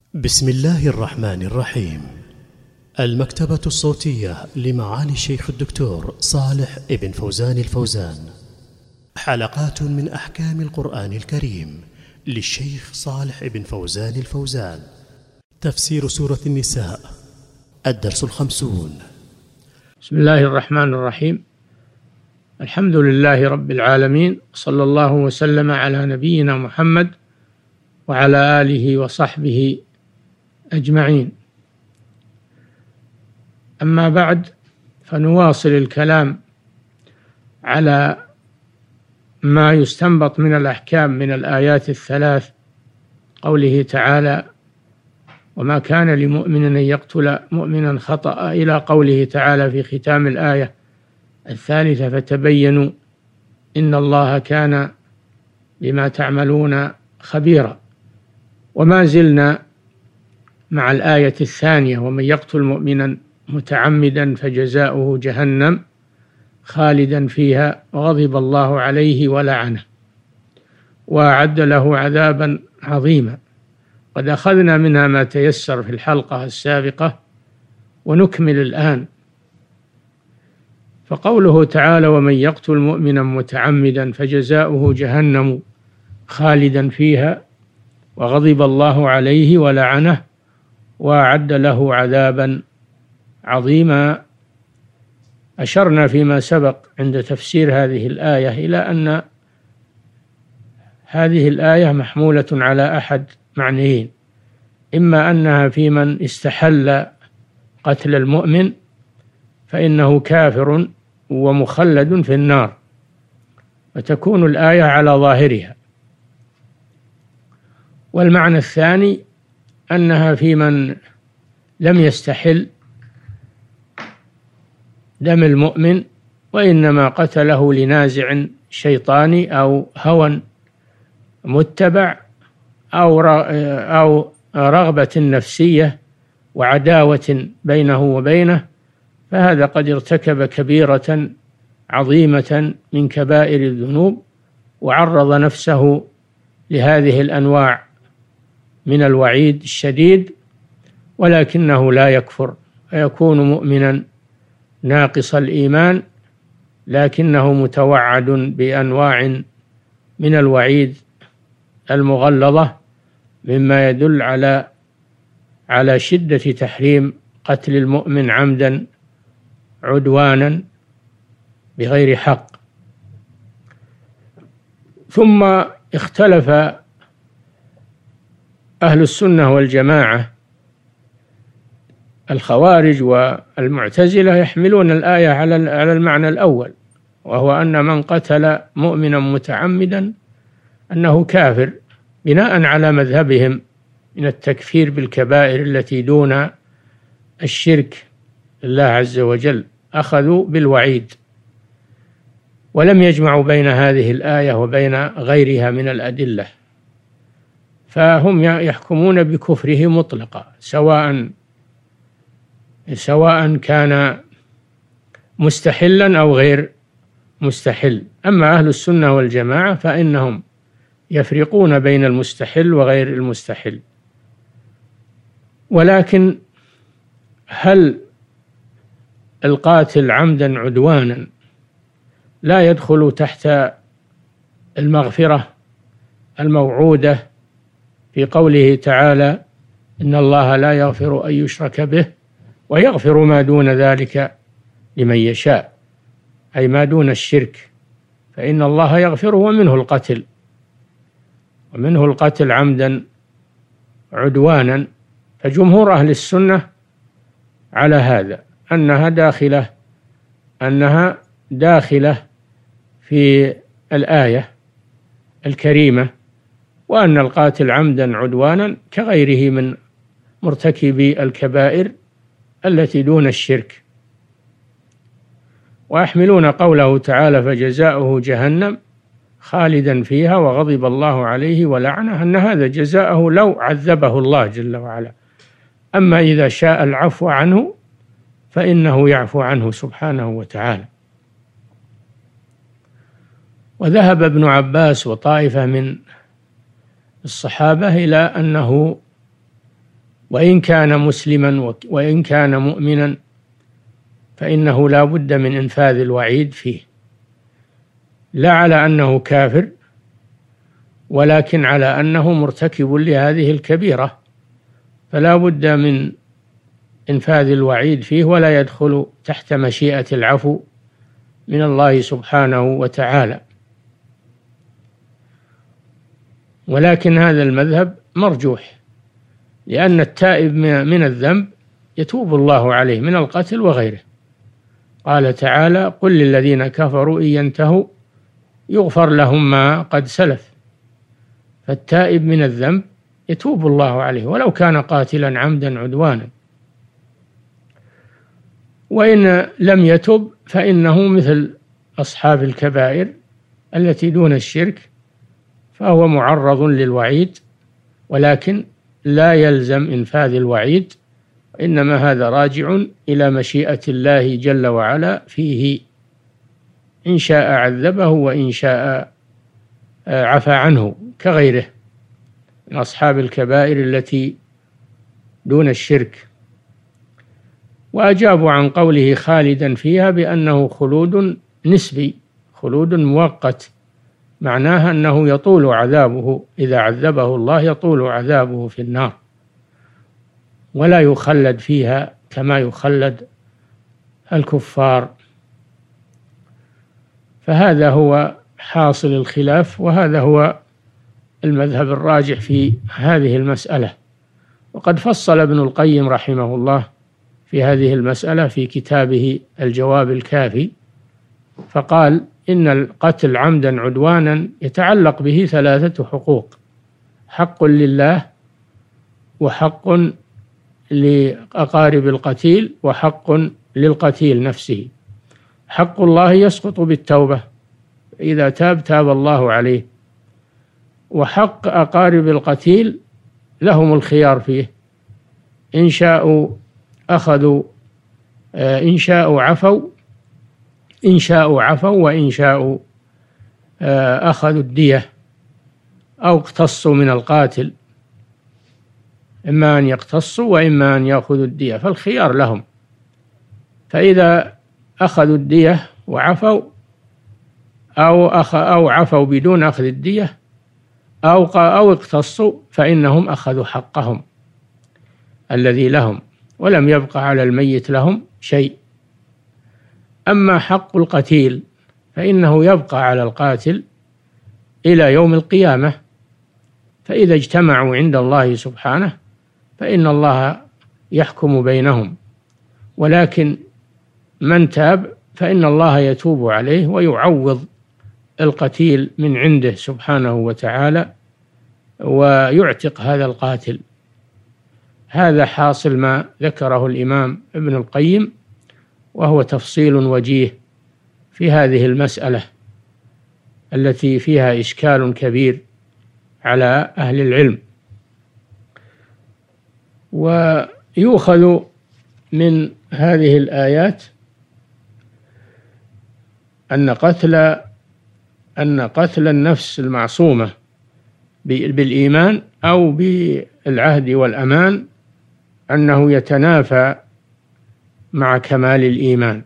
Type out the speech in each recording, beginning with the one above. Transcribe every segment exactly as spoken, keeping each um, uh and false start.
بسم الله الرحمن الرحيم. المكتبة الصوتية لمعالي الشيخ الدكتور صالح ابن فوزان الفوزان، حلقات من أحكام القرآن الكريم للشيخ صالح ابن فوزان الفوزان. تفسير سورة النساء، الدرس الخمسون. بسم الله الرحمن الرحيم. الحمد لله رب العالمين، صلى الله وسلم على نبينا محمد وعلى آله وصحبه أجمعين. أما بعد، فنواصل الكلام على ما يستنبط من الأحكام من الآيات الثلاث. قوله تعالى: وما كان لمؤمن أن يقتل مؤمنا خطأ، إلى قوله تعالى في ختام الآية الثالثة: فتبينوا إن الله كان بما تعملون خبيرا. وما زلنا مع الآية الثانية: ومن يقتل مؤمنا متعمدا فجزاؤه جهنم خالدا فيها وغضب الله عليه ولعنه وأعد له عذابا عظيما. قد أخذنا منها ما تيسر في الحلقة السابقة، ونكمل الآن. فقوله تعالى: ومن يقتل مؤمنا متعمدا فجزاؤه جهنم خالدا فيها وغضب الله عليه ولعنه وأعد له عذابا عظيما. أشرنا فيما سبق عند تفسير هذه الآية إلى أن هذه الآية محمولة على أحد معنيين: إما أنها في من استحل قتل المؤمن فإنه كافر ومخلد في النار، فتكون الآية على ظاهرها. والمعنى الثاني أنها في من لم يستحل دم المؤمن، وإنما قتله لنازع شيطاني أو هوى متبع أو أو رغبة نفسية وعداوة بينه وبينه، فهذا قد ارتكب كبيرة عظيمة من كبائر الذنوب وعرض نفسه لهذه الأنواع من الوعيد الشديد، ولكنه لا يكفر فيكون مؤمنا ناقص الإيمان، لكنه متوعد بأنواع من الوعيد المغلظة، مما يدل على على شدة تحريم قتل المؤمن عمدا عدوانا بغير حق. ثم اختلف أهل السنة والجماعة. الخوارج والمعتزلة يحملون الآية على على المعنى الأول، وهو أن من قتل مؤمنا متعمدا أنه كافر، بناء على مذهبهم من التكفير بالكبائر التي دون الشرك لله عز وجل. أخذوا بالوعيد ولم يجمعوا بين هذه الآية وبين غيرها من الأدلة، فهم يحكمون بكفره مطلقا، سواء سواء كان مستحلا أو غير مستحل. أما أهل السنة والجماعة فإنهم يفرقون بين المستحل وغير المستحل. ولكن هل القاتل عمدا عدوانا لا يدخل تحت المغفرة الموعودة في قوله تعالى: إن الله لا يغفر أن يشرك به ويغفر ما دون ذلك لمن يشاء، أي ما دون الشرك فإن الله يغفره، ومنه القتل ومنه القتل عمدا عدوانا. فجمهور أهل السنة على هذا، أنها داخلة أنها داخلة في الآية الكريمة، وأن القاتل عمدا عدوانا كغيره من مرتكبي الكبائر التي دون الشرك. ويحملون قوله تعالى: فجزاؤه جهنم خالدا فيها وغضب الله عليه ولعنه، أن هذا جزاؤه لو عذبه الله جل وعلا. أما إذا شاء العفو عنه فإنه يعفو عنه سبحانه وتعالى. وذهب ابن عباس وطائفة من الصحابة إلى أنه وإن كان مسلما وإن كان مؤمنا فإنه لا بد من إنفاذ الوعيد فيه، لا على أنه كافر، ولكن على أنه مرتكب لهذه الكبيرة، فلا بد من إنفاذ الوعيد فيه، ولا يدخل تحت مشيئة العفو من الله سبحانه وتعالى. ولكن هذا المذهب مرجوح، لأن التائب من الذنب يتوب الله عليه من القتل وغيره. قال تعالى: قل للذين كفروا إن ينتهوا يغفر لهم ما قد سلف. فالتائب من الذنب يتوب الله عليه ولو كان قاتلا عمدا عدوانا، وإن لم يتب فإنه مثل أصحاب الكبائر التي دون الشرك، فهو معرض للوعيد، ولكن لا يلزم إنفاذ الوعيد، إنما هذا راجع إلى مشيئة الله جل وعلا فيه، إن شاء عذبه وإن شاء عفى عنه، كغيره من أصحاب الكبائر التي دون الشرك. وأجابوا عن قوله خالدا فيها بأنه خلود نسبي، خلود مؤقت، معناها أنه يطول عذابه، إذا عذبه الله يطول عذابه في النار، ولا يخلد فيها كما يخلد الكفار. فهذا هو حاصل الخلاف، وهذا هو المذهب الراجح في هذه المسألة. وقد فصل ابن القيم رحمه الله في هذه المسألة في كتابه الجواب الكافي، فقال: إن القتل عمدا عدوانا يتعلق به ثلاثة حقوق: حق لله، وحق لأقارب القتيل، وحق للقتيل نفسه. حق الله يسقط بالتوبة، إذا تاب تاب الله عليه، وحق أقارب القتيل لهم الخيار فيه، إن شاءوا أخذوا إن شاءوا عفوا إن شاءوا عفوا وإن شاءوا أخذوا الدية أو اقتصوا من القاتل، إما أن يقتصوا وإما أن يأخذوا الدية، فالخيار لهم. فإذا أخذوا الدية وعفوا، أو أخ أو عفوا بدون أخذ الدية، أو أو اقتصوا، فإنهم أخذوا حقهم الذي لهم، ولم يبقى على الميت لهم شيء. أما حق القتيل فإنه يبقى على القاتل إلى يوم القيامة، فإذا اجتمعوا عند الله سبحانه فإن الله يحكم بينهم، ولكن من تاب فإن الله يتوب عليه ويعوض القتيل من عنده سبحانه وتعالى، ويعتق هذا القاتل. هذا حاصل ما ذكره الإمام ابن القيم، وهو تفصيل وجيه في هذه المسألة التي فيها إشكال كبير على أهل العلم. ويؤخذ من هذه الآيات أن قتل أن قتل النفس المعصومة بالإيمان أو بالعهد والأمان أنه يتنافى مع كمال الإيمان،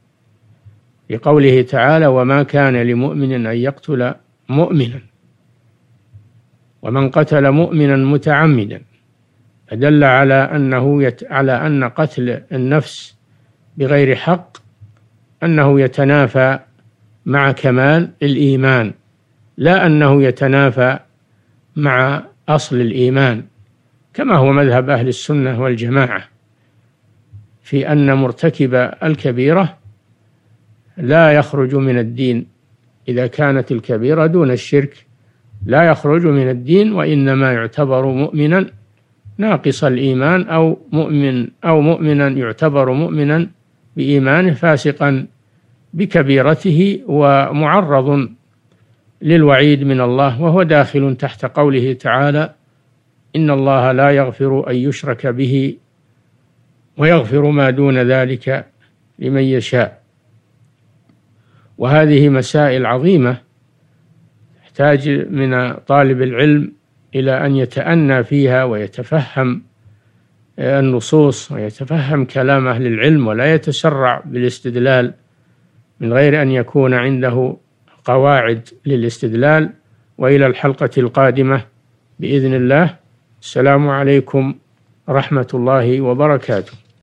لقوله تعالى: وما كان لمؤمن أن يقتل مؤمنا، ومن قتل مؤمنا متعمدا، فدل على أنه يت... على أن قتل النفس بغير حق أنه يتنافى مع كمال الإيمان، لا أنه يتنافى مع أصل الإيمان، كما هو مذهب أهل السنة والجماعة في أن مرتكب الكبيرة لا يخرج من الدين. إذا كانت الكبيرة دون الشرك لا يخرج من الدين، وإنما يعتبر مؤمنا ناقص الإيمان، أو مؤمن أو مؤمنا يعتبر مؤمنا بإيمانه فاسقا بكبيرته ومعرض للوعيد من الله، وهو داخل تحت قوله تعالى: إن الله لا يغفر أن يشرك به ويغفر ما دون ذلك لمن يشاء. وهذه مسائل عظيمة تحتاج من طالب العلم إلى أن يتأنى فيها ويتفهم النصوص ويتفهم كلام أهل العلم، ولا يتسرع بالاستدلال من غير أن يكون عنده قواعد للاستدلال. وإلى الحلقة القادمة بإذن الله. السلام عليكم ورحمة الله وبركاته.